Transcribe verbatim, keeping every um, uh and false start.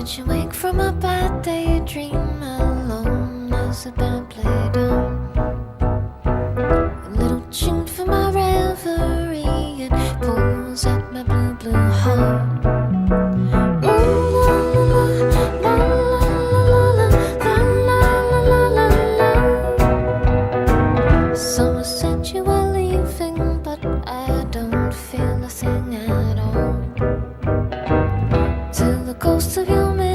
Watch you wake from a bad daydream alone as the band played on. A little tune for my reverie, it pulls at my blue, blue heart. Someone said you were leaving, but I don't feel a thing at all. Till the ghost of your